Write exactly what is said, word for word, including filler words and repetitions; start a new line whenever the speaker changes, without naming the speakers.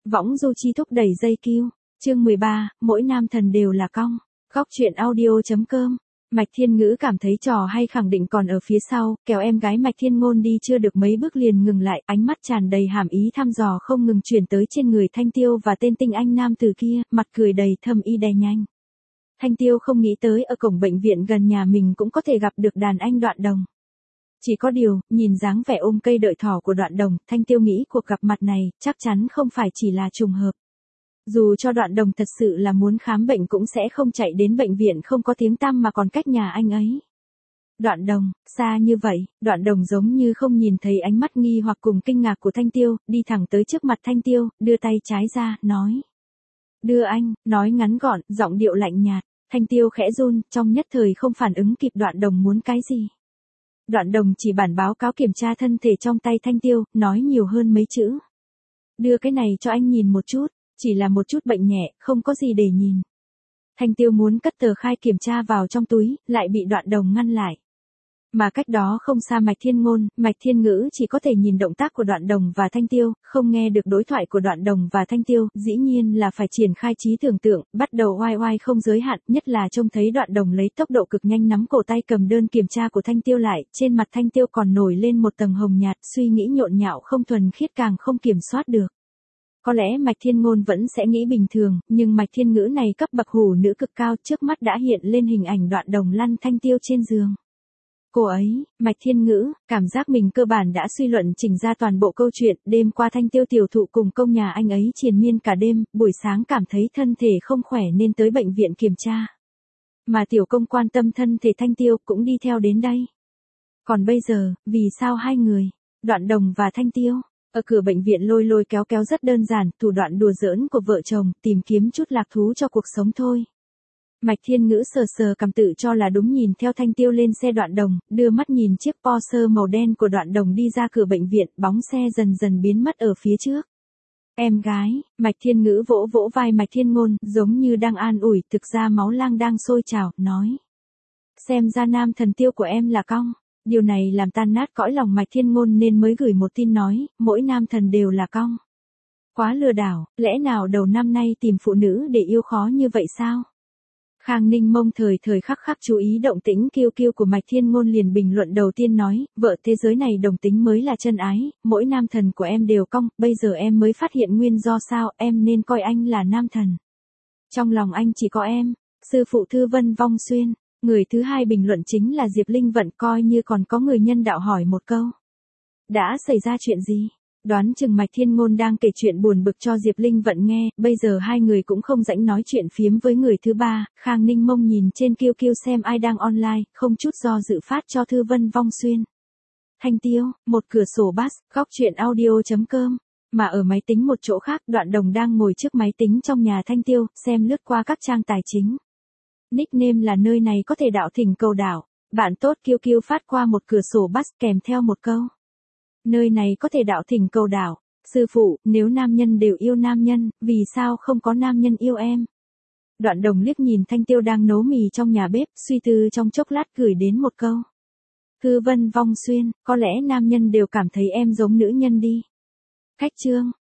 Võng du chi thúc đẩy dây kiêu. Chương mười ba, mỗi nam thần đều là cong. Góc truyện audio.com. Mạch Thiên Ngữ cảm thấy trò hay khẳng định còn ở phía sau, kéo em gái Mạch Thiên Ngôn đi chưa được mấy bước liền ngừng lại, ánh mắt tràn đầy hàm ý thăm dò không ngừng chuyển tới trên người Thanh Tiêu và tên tinh anh nam tử kia, mặt cười đầy thâm ý đè nhanh. Thanh Tiêu không nghĩ tới ở cổng bệnh viện gần nhà mình cũng có thể gặp được đàn anh Đoạn Đồng. Chỉ có điều, nhìn dáng vẻ ôm cây đợi thỏ của Đoạn Đồng, Thanh Tiêu nghĩ cuộc gặp mặt này chắc chắn không phải chỉ là trùng hợp. Dù cho Đoạn Đồng thật sự là muốn khám bệnh cũng sẽ không chạy đến bệnh viện không có tiếng tăm mà còn cách nhà anh ấy. Đoạn Đồng, xa như vậy, Đoạn Đồng giống như không nhìn thấy ánh mắt nghi hoặc cùng kinh ngạc của Thanh Tiêu, đi thẳng tới trước mặt Thanh Tiêu, đưa tay trái ra, nói. Đưa anh, nói ngắn gọn, giọng điệu lạnh nhạt. Thanh Tiêu khẽ run, trong nhất thời không phản ứng kịp Đoạn Đồng muốn cái gì. Đoạn Đồng chỉ bản báo cáo kiểm tra thân thể trong tay Thanh Tiêu, nói nhiều hơn mấy chữ. Đưa cái này cho anh nhìn một chút, chỉ là một chút bệnh nhẹ, không có gì để nhìn. Thanh Tiêu muốn cất tờ khai kiểm tra vào trong túi, lại bị Đoạn Đồng ngăn lại. Mà cách đó không xa Mạch Thiên Ngôn, Mạch Thiên Ngữ chỉ có thể nhìn động tác của Đoạn Đồng và Thanh Tiêu, không nghe được đối thoại của Đoạn Đồng và Thanh Tiêu, dĩ nhiên là phải triển khai trí tưởng tượng, bắt đầu oai oai không giới hạn, nhất là trông thấy Đoạn Đồng lấy tốc độ cực nhanh nắm cổ tay cầm đơn kiểm tra của Thanh Tiêu lại, trên mặt Thanh Tiêu còn nổi lên một tầng hồng nhạt, suy nghĩ nhộn nhạo không thuần khiết càng không kiểm soát được. Có lẽ Mạch Thiên Ngôn vẫn sẽ nghĩ bình thường, nhưng Mạch Thiên Ngữ này cấp bậc hủ nữ cực cao, trước mắt đã hiện lên hình ảnh Đoạn Đồng lăn Thanh Tiêu trên giường. Cô ấy, Mạch Thiên Ngữ, cảm giác mình cơ bản đã suy luận chỉnh ra toàn bộ câu chuyện, đêm qua Thanh Tiêu tiểu thụ cùng công nhà anh ấy triền miên cả đêm, buổi sáng cảm thấy thân thể không khỏe nên tới bệnh viện kiểm tra. Mà tiểu công quan tâm thân thể Thanh Tiêu cũng đi theo đến đây. Còn bây giờ, vì sao hai người, Đoạn Đồng và Thanh Tiêu, ở cửa bệnh viện lôi lôi kéo kéo rất đơn giản, thủ đoạn đùa giỡn của vợ chồng, tìm kiếm chút lạc thú cho cuộc sống thôi. Mạch Thiên Ngữ sờ sờ cằm tự cho là đúng nhìn theo Thanh Tiêu lên xe Đoạn Đồng, đưa mắt nhìn chiếc Porsche màu đen của Đoạn Đồng đi ra cửa bệnh viện, bóng xe dần dần biến mất ở phía trước. Em gái, Mạch Thiên Ngữ vỗ vỗ vai Mạch Thiên Ngôn, giống như đang an ủi, thực ra máu lang đang sôi trào, nói. Xem ra nam thần Tiêu của em là cong. Điều này làm tan nát cõi lòng Mạch Thiên Ngôn nên mới gửi một tin nói, mỗi nam thần đều là cong. Quá lừa đảo, lẽ nào đầu năm nay tìm phụ nữ để yêu khó như vậy sao? Khang Ninh Mông thời thời khắc khắc chú ý động tĩnh kiêu kiêu của Mạch Thiên Ngôn liền bình luận đầu tiên nói, vợ thế giới này đồng tính mới là chân ái, mỗi nam thần của em đều cong, bây giờ em mới phát hiện nguyên do sao, em nên coi anh là nam thần. Trong lòng anh chỉ có em, sư phụ Thư Vân Vong Xuyên. Người thứ hai bình luận chính là Diệp Linh Vận, coi như còn có người nhân đạo hỏi một câu. Đã xảy ra chuyện gì? Đoán chừng Mạch Thiên Ngôn đang kể chuyện buồn bực cho Diệp Linh Vận nghe, bây giờ hai người cũng không rảnh nói chuyện phiếm với người thứ ba, Khang Ninh Mông nhìn trên kiêu kiêu xem ai đang online, không chút do dự phát cho Thư Vân Vong Xuyên. Thanh Tiêu, một cửa sổ bass, góc truyện audio.com. Mà ở máy tính một chỗ khác, Đoạn Đồng đang ngồi trước máy tính trong nhà Thanh Tiêu, xem lướt qua các trang tài chính. Nickname là nơi này có thể đạo thỉnh cầu đảo, bạn tốt kiêu kiêu phát qua một cửa sổ bass kèm theo một câu. Nơi này có thể đạo thỉnh cầu đảo, sư phụ, nếu nam nhân đều yêu nam nhân, vì sao không có nam nhân yêu em? Đoạn Đồng liếc nhìn Thanh Tiêu đang nấu mì trong nhà bếp, suy tư trong chốc lát gửi đến một câu. Thư Vân Vong Xuyên, có lẽ nam nhân đều cảm thấy em giống nữ nhân đi. Cách chương.